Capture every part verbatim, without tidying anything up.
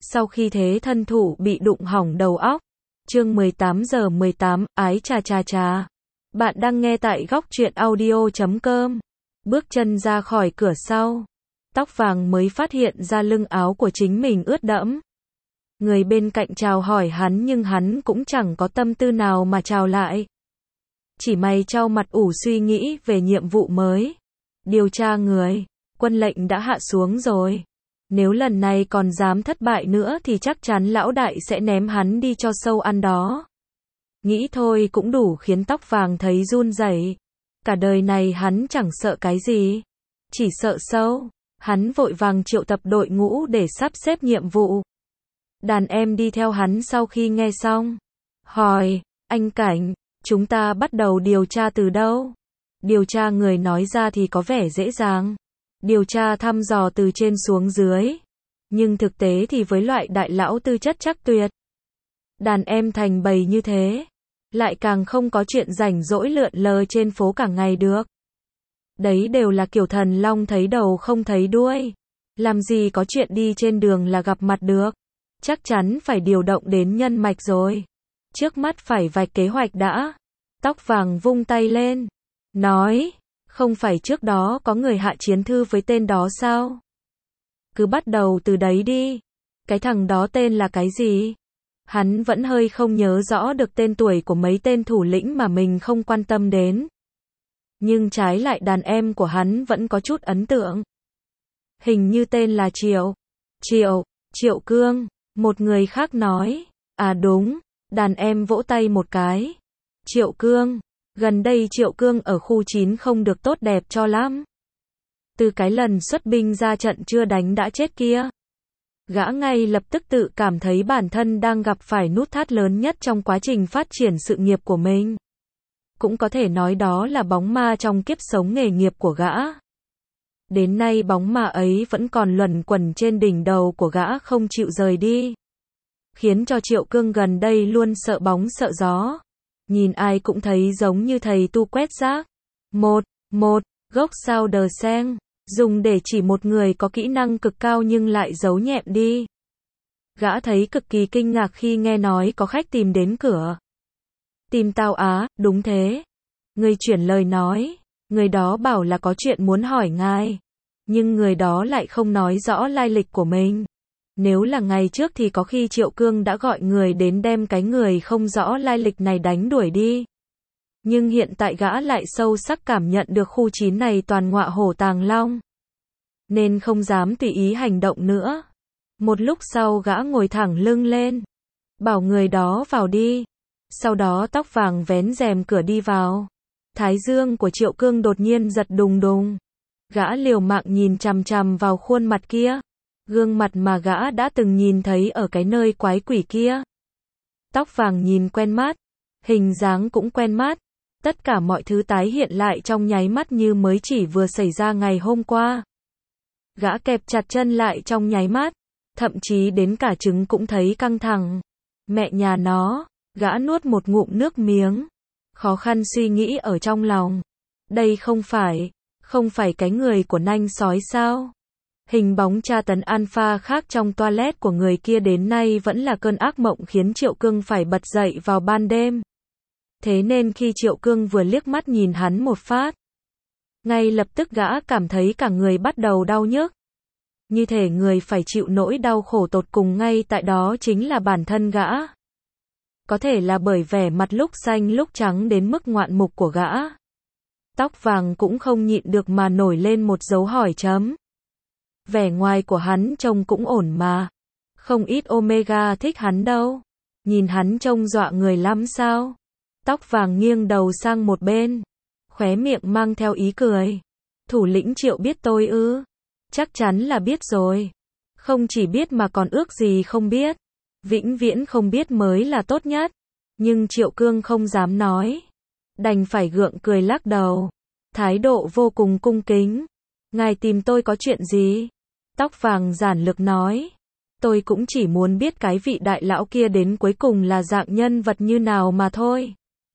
sau khi thế thân thủ bị đụng hỏng đầu óc. Chương mười tám giờ mười tám, ái chà chà chà. Bạn đang nghe tại góc truyện audio chấm com. Bước chân ra khỏi cửa sau, tóc vàng mới phát hiện ra lưng áo của chính mình ướt đẫm. Người bên cạnh chào hỏi hắn nhưng hắn cũng chẳng có tâm tư nào mà chào lại. Chỉ mày trao mặt ủ suy nghĩ về nhiệm vụ mới. Điều tra người, quân lệnh đã hạ xuống rồi. Nếu lần này còn dám thất bại nữa thì chắc chắn lão đại sẽ ném hắn đi cho sâu ăn đó. Nghĩ thôi cũng đủ khiến tóc vàng thấy run rẩy. Cả đời này hắn chẳng sợ cái gì, chỉ sợ sâu. Hắn vội vàng triệu tập đội ngũ để sắp xếp nhiệm vụ. Đàn em đi theo hắn sau khi nghe xong, hỏi, anh Cảnh, chúng ta bắt đầu điều tra từ đâu? Điều tra người nói ra thì có vẻ dễ dàng. Điều tra thăm dò từ trên xuống dưới. Nhưng thực tế thì với loại đại lão tư chất chắc tuyệt. Đàn em thành bầy như thế, lại càng không có chuyện rảnh rỗi lượn lờ trên phố cả ngày được. Đấy đều là kiểu thần long thấy đầu không thấy đuôi. Làm gì có chuyện đi trên đường là gặp mặt được. Chắc chắn phải điều động đến nhân mạch rồi. Trước mắt phải vạch kế hoạch đã. Tóc vàng vung tay lên, nói, không phải trước đó có người hạ chiến thư với tên đó sao? Cứ bắt đầu từ đấy đi. Cái thằng đó tên là cái gì? Hắn vẫn hơi không nhớ rõ được tên tuổi của mấy tên thủ lĩnh mà mình không quan tâm đến. Nhưng trái lại đàn em của hắn vẫn có chút ấn tượng. Hình như tên là Triệu. Triệu, Triệu Cương. Một người khác nói, à đúng, đàn em vỗ tay một cái. Triệu Cương, gần đây Triệu Cương ở khu chín không được tốt đẹp cho lắm. Từ cái lần xuất binh ra trận chưa đánh đã chết kia. Gã ngay lập tức tự cảm thấy bản thân đang gặp phải nút thắt lớn nhất trong quá trình phát triển sự nghiệp của mình. Cũng có thể nói đó là bóng ma trong kiếp sống nghề nghiệp của gã. Đến nay bóng ma ấy vẫn còn luẩn quẩn trên đỉnh đầu của gã không chịu rời đi. Khiến cho Triệu Cương gần đây luôn sợ bóng sợ gió. Nhìn ai cũng thấy giống như thầy tu quét rác. Một, một, gốc sao đờ sen, dùng để chỉ một người có kỹ năng cực cao nhưng lại giấu nhẹm đi. Gã thấy cực kỳ kinh ngạc khi nghe nói có khách tìm đến cửa. Tìm tao á, đúng thế. Người chuyển lời nói, người đó bảo là có chuyện muốn hỏi ngài. Nhưng người đó lại không nói rõ lai lịch của mình. Nếu là ngày trước thì có khi Triệu Cương đã gọi người đến đem cái người không rõ lai lịch này đánh đuổi đi. Nhưng hiện tại gã lại sâu sắc cảm nhận được khu chín này toàn ngọa hổ tàng long. Nên không dám tùy ý hành động nữa. Một lúc sau gã ngồi thẳng lưng lên, bảo người đó vào đi. Sau đó tóc vàng vén rèm cửa đi vào. Thái dương của Triệu Cương đột nhiên giật đùng đùng. Gã liều mạng nhìn chằm chằm vào khuôn mặt kia. Gương mặt mà gã đã từng nhìn thấy ở cái nơi quái quỷ kia. Tóc vàng nhìn quen mắt, hình dáng cũng quen mắt. Tất cả mọi thứ tái hiện lại trong nháy mắt như mới chỉ vừa xảy ra ngày hôm qua. Gã kẹp chặt chân lại trong nháy mắt, thậm chí đến cả trứng cũng thấy căng thẳng. Mẹ nhà nó, gã nuốt một ngụm nước miếng. Khó khăn suy nghĩ ở trong lòng. Đây không phải, không phải cái người của nanh sói sao? Hình bóng tra tấn alpha khác trong toilet của người kia đến nay vẫn là cơn ác mộng khiến Triệu Cương phải bật dậy vào ban đêm. Thế nên khi Triệu Cương vừa liếc mắt nhìn hắn một phát, ngay lập tức gã cảm thấy cả người bắt đầu đau nhức. Như thể người phải chịu nỗi đau khổ tột cùng ngay tại đó chính là bản thân gã. Có thể là bởi vẻ mặt lúc xanh lúc trắng đến mức ngoạn mục của gã. Tóc vàng cũng không nhịn được mà nổi lên một dấu hỏi chấm. Vẻ ngoài của hắn trông cũng ổn mà. Không ít Omega thích hắn đâu. Nhìn hắn trông dọa người lắm sao? Tóc vàng nghiêng đầu sang một bên, khóe miệng mang theo ý cười. Thủ lĩnh Triệu biết tôi ư? Chắc chắn là biết rồi. Không chỉ biết mà còn ước gì không biết. Vĩnh viễn không biết mới là tốt nhất. Nhưng Triệu Cương không dám nói. Đành phải gượng cười lắc đầu. Thái độ vô cùng cung kính. Ngài tìm tôi có chuyện gì? Tóc vàng giản lược nói. Tôi cũng chỉ muốn biết cái vị đại lão kia đến cuối cùng là dạng nhân vật như nào mà thôi.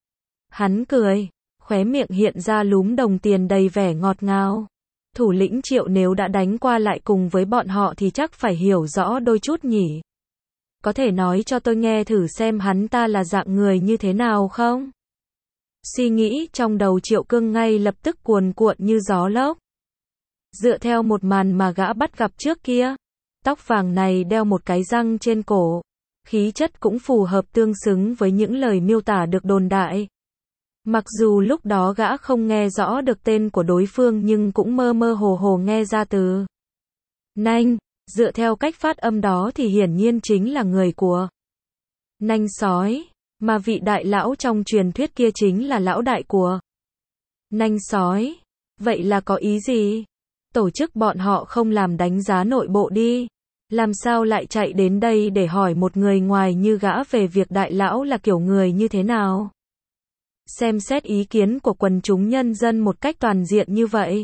Hắn cười, khóe miệng hiện ra lúm đồng tiền đầy vẻ ngọt ngào. Thủ lĩnh Triệu nếu đã đánh qua lại cùng với bọn họ thì chắc phải hiểu rõ đôi chút nhỉ. Có thể nói cho tôi nghe thử xem hắn ta là dạng người như thế nào không? Suy nghĩ trong đầu Triệu Cương ngay lập tức cuồn cuộn như gió lốc. Dựa theo một màn mà gã bắt gặp trước kia, tóc vàng này đeo một cái răng trên cổ, khí chất cũng phù hợp tương xứng với những lời miêu tả được đồn đại. Mặc dù lúc đó gã không nghe rõ được tên của đối phương nhưng cũng mơ mơ hồ hồ nghe ra từ Nanh, dựa theo cách phát âm đó thì hiển nhiên chính là người của Nanh sói, mà vị đại lão trong truyền thuyết kia chính là lão đại của Nanh sói. Vậy là có ý gì? Tổ chức bọn họ không làm đánh giá nội bộ đi. Làm sao lại chạy đến đây để hỏi một người ngoài như gã về việc đại lão là kiểu người như thế nào? Xem xét ý kiến của quần chúng nhân dân một cách toàn diện như vậy.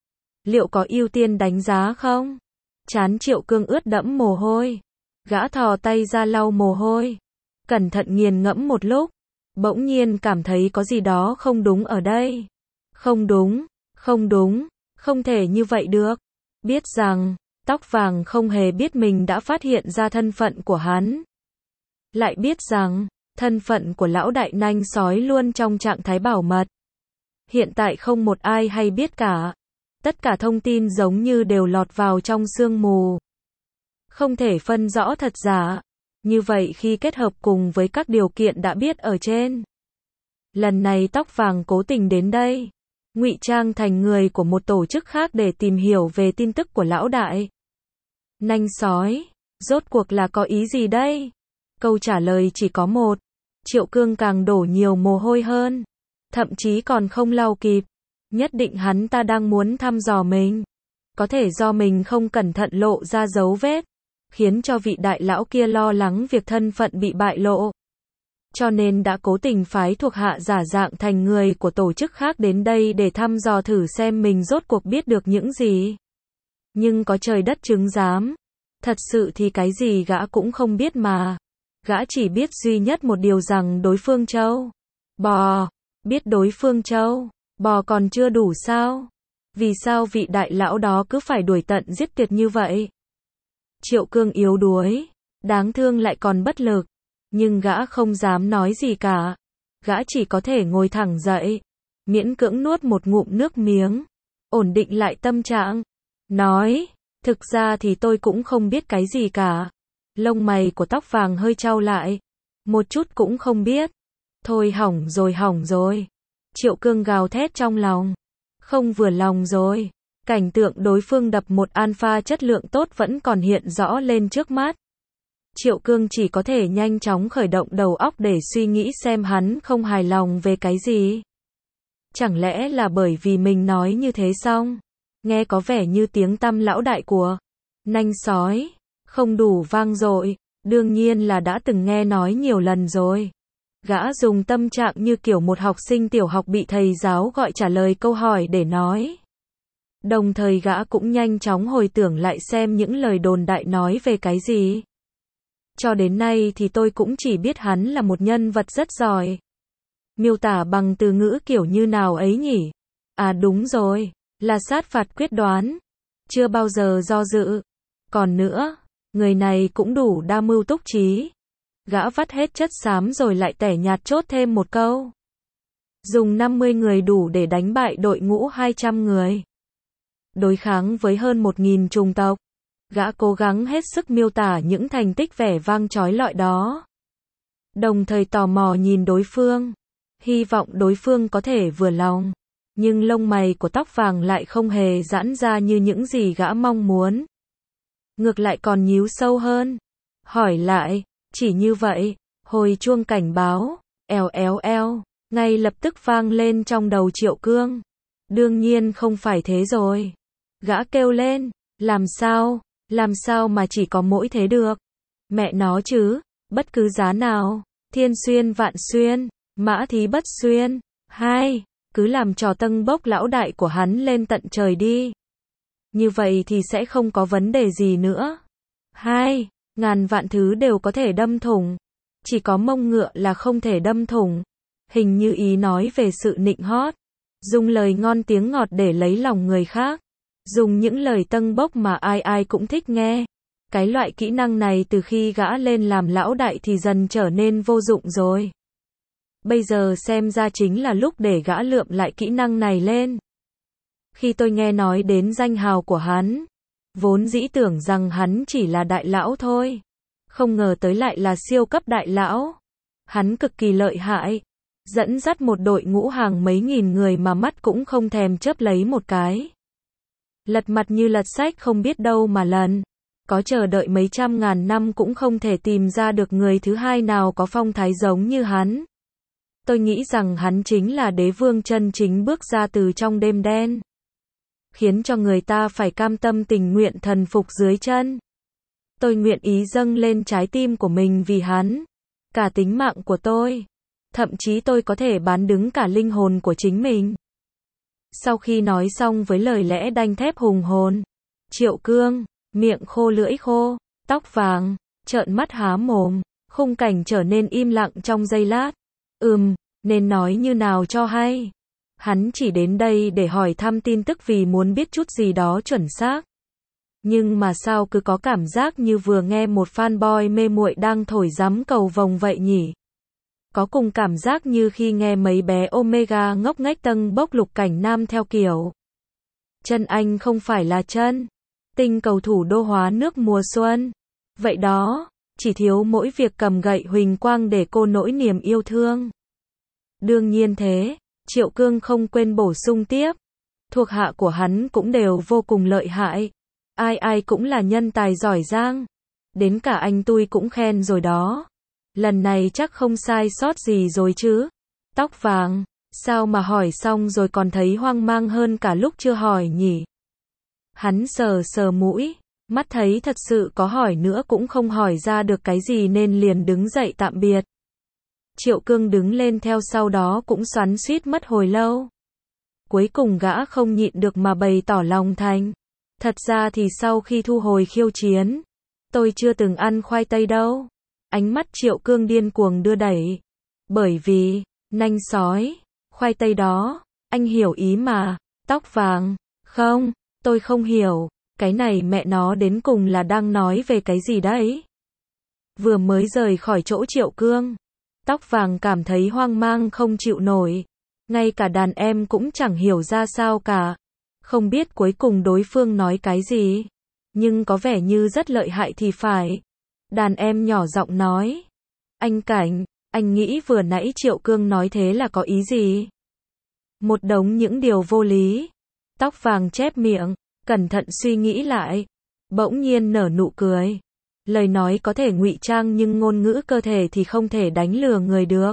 Liệu có ưu tiên đánh giá không? Trán Triệu Cương ướt đẫm mồ hôi. Gã thò tay ra lau mồ hôi. Cẩn thận nghiền ngẫm một lúc. Bỗng nhiên cảm thấy có gì đó không đúng ở đây. Không đúng, không đúng, không thể như vậy được. Biết rằng, tóc vàng không hề biết mình đã phát hiện ra thân phận của hắn. Lại biết rằng, thân phận của lão đại nanh sói luôn trong trạng thái bảo mật. Hiện tại không một ai hay biết cả. Tất cả thông tin giống như đều lọt vào trong sương mù. Không thể phân rõ thật giả. Như vậy khi kết hợp cùng với các điều kiện đã biết ở trên. Lần này tóc vàng cố tình đến đây, ngụy trang thành người của một tổ chức khác để tìm hiểu về tin tức của lão đại nanh sói. Rốt cuộc là có ý gì đây? Câu trả lời chỉ có một. Triệu Cương càng đổ nhiều mồ hôi hơn. Thậm chí còn không lau kịp. Nhất định hắn ta đang muốn thăm dò mình. Có thể do mình không cẩn thận lộ ra dấu vết, khiến cho vị đại lão kia lo lắng việc thân phận bị bại lộ. Cho nên đã cố tình phái thuộc hạ giả dạng thành người của tổ chức khác đến đây để thăm dò thử xem mình rốt cuộc biết được những gì. Nhưng có trời đất chứng giám. Thật sự thì cái gì gã cũng không biết mà. Gã chỉ biết duy nhất một điều rằng đối phương trâu bò. Biết đối phương trâu bò còn chưa đủ sao? Vì sao vị đại lão đó cứ phải đuổi tận giết tuyệt như vậy? Triệu Cương yếu đuối, đáng thương lại còn bất lực. Nhưng gã không dám nói gì cả. Gã chỉ có thể ngồi thẳng dậy, miễn cưỡng nuốt một ngụm nước miếng, ổn định lại tâm trạng. Nói, thực ra thì tôi cũng không biết cái gì cả. Lông mày của tóc vàng hơi chau lại. Một chút cũng không biết. Thôi hỏng rồi hỏng rồi. Triệu Cương gào thét trong lòng. Không vừa lòng rồi. Cảnh tượng đối phương đập một alpha chất lượng tốt vẫn còn hiện rõ lên trước mắt. Triệu Cương chỉ có thể nhanh chóng khởi động đầu óc để suy nghĩ xem hắn không hài lòng về cái gì. Chẳng lẽ là bởi vì mình nói như thế xong? Nghe có vẻ như tiếng tăm lão đại của nanh sói không đủ vang dội, đương nhiên là đã từng nghe nói nhiều lần rồi. Gã dùng tâm trạng như kiểu một học sinh tiểu học bị thầy giáo gọi trả lời câu hỏi để nói. Đồng thời gã cũng nhanh chóng hồi tưởng lại xem những lời đồn đại nói về cái gì. Cho đến nay thì tôi cũng chỉ biết hắn là một nhân vật rất giỏi. Miêu tả bằng từ ngữ kiểu như nào ấy nhỉ? À đúng rồi, là sát phạt quyết đoán. Chưa bao giờ do dự. Còn nữa, người này cũng đủ đa mưu túc trí. Gã vắt hết chất xám rồi lại tẻ nhạt chốt thêm một câu. Dùng năm mươi người đủ để đánh bại đội ngũ hai trăm người. Đối kháng với hơn một nghìn chủng tộc. Gã cố gắng hết sức miêu tả những thành tích vẻ vang chói lọi đó. Đồng thời tò mò nhìn đối phương. Hy vọng đối phương có thể vừa lòng. Nhưng lông mày của tóc vàng lại không hề giãn ra như những gì gã mong muốn. Ngược lại còn nhíu sâu hơn. Hỏi lại, chỉ như vậy, hồi chuông cảnh báo, èo éo eo, ngay lập tức vang lên trong đầu Triệu Cương. Đương nhiên không phải thế rồi. Gã kêu lên, làm sao, làm sao mà chỉ có mỗi thế được. Mẹ nó chứ, bất cứ giá nào, thiên xuyên vạn xuyên, mã thí bất xuyên. Hai, cứ làm trò tâng bốc lão đại của hắn lên tận trời đi. Như vậy thì sẽ không có vấn đề gì nữa. Hai, ngàn vạn thứ đều có thể đâm thủng. Chỉ có mông ngựa là không thể đâm thủng. Hình như ý nói về sự nịnh hót. Dùng lời ngon tiếng ngọt để lấy lòng người khác. Dùng những lời tâng bốc mà ai ai cũng thích nghe. Cái loại kỹ năng này từ khi gã lên làm lão đại thì dần trở nên vô dụng rồi. Bây giờ xem ra chính là lúc để gã lượm lại kỹ năng này lên. Khi tôi nghe nói đến danh hào của hắn, vốn dĩ tưởng rằng hắn chỉ là đại lão thôi. Không ngờ tới lại là siêu cấp đại lão. Hắn cực kỳ lợi hại. Dẫn dắt một đội ngũ hàng mấy nghìn người mà mắt cũng không thèm chớp lấy một cái. Lật mặt như lật sách không biết đâu mà lần. Có chờ đợi mấy trăm ngàn năm cũng không thể tìm ra được người thứ hai nào có phong thái giống như hắn. Tôi nghĩ rằng hắn chính là đế vương chân chính bước ra từ trong đêm đen. Khiến cho người ta phải cam tâm tình nguyện thần phục dưới chân. Tôi nguyện ý dâng lên trái tim của mình vì hắn. Cả tính mạng của tôi. Thậm chí tôi có thể bán đứng cả linh hồn của chính mình. Sau khi nói xong với lời lẽ đanh thép hùng hồn, Triệu Cương, miệng khô lưỡi khô, tóc vàng, trợn mắt há mồm, khung cảnh trở nên im lặng trong giây lát. Ừm, nên nói như nào cho hay. Hắn chỉ đến đây để hỏi thăm tin tức vì muốn biết chút gì đó chuẩn xác. Nhưng mà sao cứ có cảm giác như vừa nghe một fanboy mê muội đang thổi giắm cầu vồng vậy nhỉ? Có cùng cảm giác như khi nghe mấy bé Omega ngốc nghếch tâng bốc lục cảnh nam theo kiểu. Chân anh không phải là chân. Tinh cầu thủ đô hóa nước mùa xuân. Vậy đó, chỉ thiếu mỗi việc cầm gậy huỳnh quang để cô nỗi niềm yêu thương. Đương nhiên thế, Triệu Cương không quên bổ sung tiếp. Thuộc hạ của hắn cũng đều vô cùng lợi hại. Ai ai cũng là nhân tài giỏi giang. Đến cả anh tôi cũng khen rồi đó. Lần này chắc không sai sót gì rồi chứ. Tóc vàng, sao mà hỏi xong rồi còn thấy hoang mang hơn cả lúc chưa hỏi nhỉ? Hắn sờ sờ mũi, mắt thấy thật sự có hỏi nữa cũng không hỏi ra được cái gì nên liền đứng dậy tạm biệt. Triệu Cương đứng lên theo sau đó cũng xoắn xuýt mất hồi lâu. Cuối cùng gã không nhịn được mà bày tỏ lòng thành. Thật ra thì sau khi thu hồi khiêu chiến, tôi chưa từng ăn khoai tây đâu. Ánh mắt Triệu Cương điên cuồng đưa đẩy. Bởi vì, nanh sói, khoai tây đó, anh hiểu ý mà, tóc vàng, không, tôi không hiểu, cái này mẹ nó đến cùng là đang nói về cái gì đấy. Vừa mới rời khỏi chỗ Triệu Cương, tóc vàng cảm thấy hoang mang không chịu nổi. Ngay cả đàn em cũng chẳng hiểu ra sao cả. Không biết cuối cùng đối phương nói cái gì. Nhưng có vẻ như rất lợi hại thì phải. Đàn em nhỏ giọng nói. Anh Cảnh, anh nghĩ vừa nãy Triệu Cương nói thế là có ý gì? Một đống những điều vô lý. Tóc vàng chép miệng, cẩn thận suy nghĩ lại. Bỗng nhiên nở nụ cười. Lời nói có thể ngụy trang nhưng ngôn ngữ cơ thể thì không thể đánh lừa người được.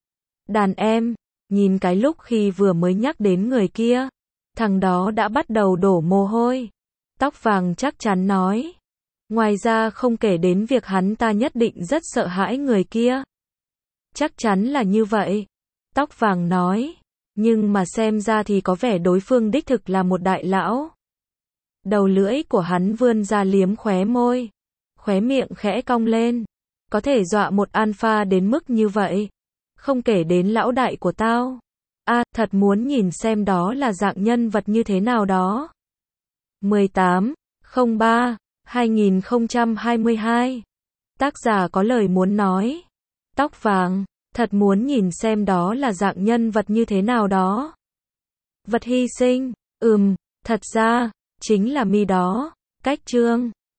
Đàn em, nhìn cái lúc khi vừa mới nhắc đến người kia. Thằng đó đã bắt đầu đổ mồ hôi. Tóc vàng chắc chắn nói. Ngoài ra không kể đến việc hắn ta nhất định rất sợ hãi người kia. Chắc chắn là như vậy. Tóc vàng nói. Nhưng mà xem ra thì có vẻ đối phương đích thực là một đại lão. Đầu lưỡi của hắn vươn ra liếm khóe môi. Khóe miệng khẽ cong lên. Có thể dọa một alpha đến mức như vậy. Không kể đến lão đại của tao. À, thật muốn nhìn xem đó là dạng nhân vật như thế nào đó. mười tám không ba hai nghìn không trăm hai mươi hai. Tác giả có lời muốn nói. Tóc vàng, thật muốn nhìn xem đó là dạng nhân vật như thế nào đó. Vật hy sinh, ừm, thật ra, chính là mi đó. Cách chương.